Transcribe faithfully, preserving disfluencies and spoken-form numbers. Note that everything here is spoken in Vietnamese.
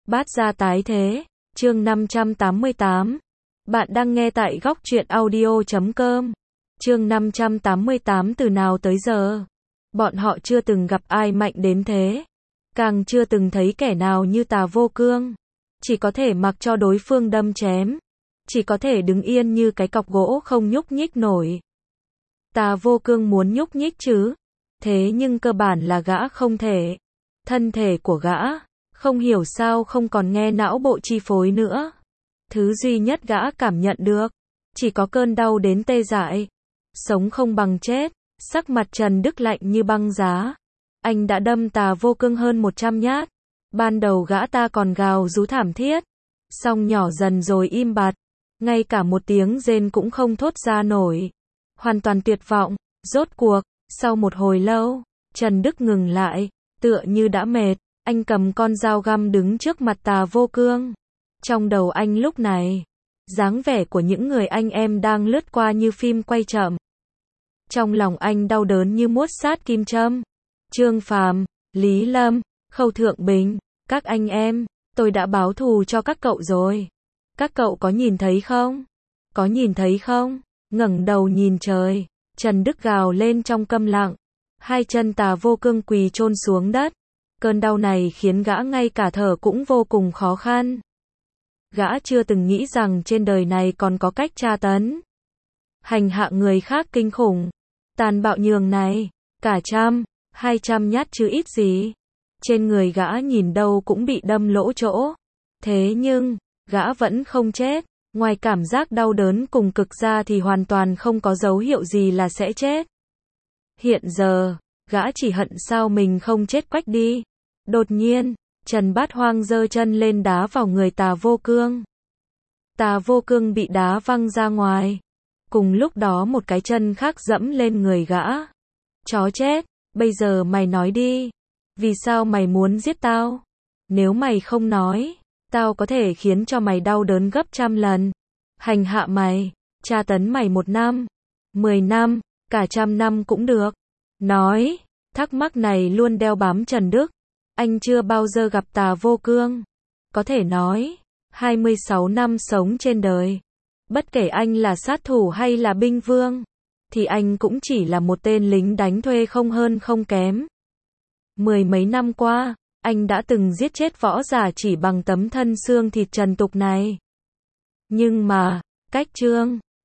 Bát gia tái thế, chương năm trăm tám mươi tám. Bạn đang nghe tại góc truyện audio chấm com. Chương năm trăm tám mươi tám. Từ nào tới giờ, bọn họ chưa từng gặp ai mạnh đến thế. Càng chưa từng thấy kẻ nào như Tà Vô Cương. Chỉ có thể mặc cho đối phương đâm chém. Chỉ có thể đứng yên như cái cọc gỗ không nhúc nhích nổi. Tà Vô Cương muốn nhúc nhích chứ. Thế nhưng cơ bản là gã không thể. Thân thể của gã, không hiểu sao không còn nghe não bộ chi phối nữa. Thứ duy nhất gã cảm nhận được, chỉ có cơn đau đến tê dại. Sống không bằng chết, sắc mặt Trần Đức lạnh như băng giá. Anh đã đâm Tà Vô Cương hơn một trăm nhát. Ban đầu gã ta còn gào rú thảm thiết. Xong nhỏ dần rồi im bặt. Ngay cả một tiếng rên cũng không thốt ra nổi. Hoàn toàn tuyệt vọng. Rốt cuộc, sau một hồi lâu, Trần Đức ngừng lại, tựa như đã mệt. Anh cầm con dao găm đứng trước mặt Tà Vô Cương. Trong đầu anh lúc này, dáng vẻ của những người anh em đang lướt qua như phim quay chậm. Trong lòng anh đau đớn như muốt sát kim châm. Trương Phàm, Lý Lâm, Khâu Thượng Bình, các anh em, tôi đã báo thù cho các cậu rồi. Các cậu có nhìn thấy không? Có nhìn thấy không? Ngẩng đầu nhìn trời, Trần Đức gào lên trong câm lặng. Hai chân Tà Vô Cương quỳ chôn xuống đất. Cơn đau này khiến gã ngay cả thở cũng vô cùng khó khăn. Gã chưa từng nghĩ rằng trên đời này còn có cách tra tấn, hành hạ người khác kinh khủng, tàn bạo nhường này, cả trăm, hai trăm nhát chứ ít gì. Trên người gã nhìn đâu cũng bị đâm lỗ chỗ. Thế nhưng, gã vẫn không chết. Ngoài cảm giác đau đớn cùng cực ra thì hoàn toàn không có dấu hiệu gì là sẽ chết. Hiện giờ, gã chỉ hận sao mình không chết quách đi. Đột nhiên, Trần Bát Hoang giơ chân lên đá vào người Tà Vô Cương. Tà Vô Cương bị đá văng ra ngoài. Cùng lúc đó một cái chân khác dẫm lên người gã. Chó chết, bây giờ mày nói đi. Vì sao mày muốn giết tao? Nếu mày không nói, tao có thể khiến cho mày đau đớn gấp trăm lần. Hành hạ mày, tra tấn mày một năm, mười năm, cả trăm năm cũng được. Nói, thắc mắc này luôn đeo bám Trần Đức. Anh chưa bao giờ gặp Tà Vô Cương. Có thể nói, hai mươi sáu năm sống trên đời. Bất kể anh là sát thủ hay là binh vương, thì anh cũng chỉ là một tên lính đánh thuê không hơn không kém. Mười mấy năm qua, anh đã từng giết chết võ giả chỉ bằng tấm thân xương thịt trần tục này. Nhưng mà, cách Trương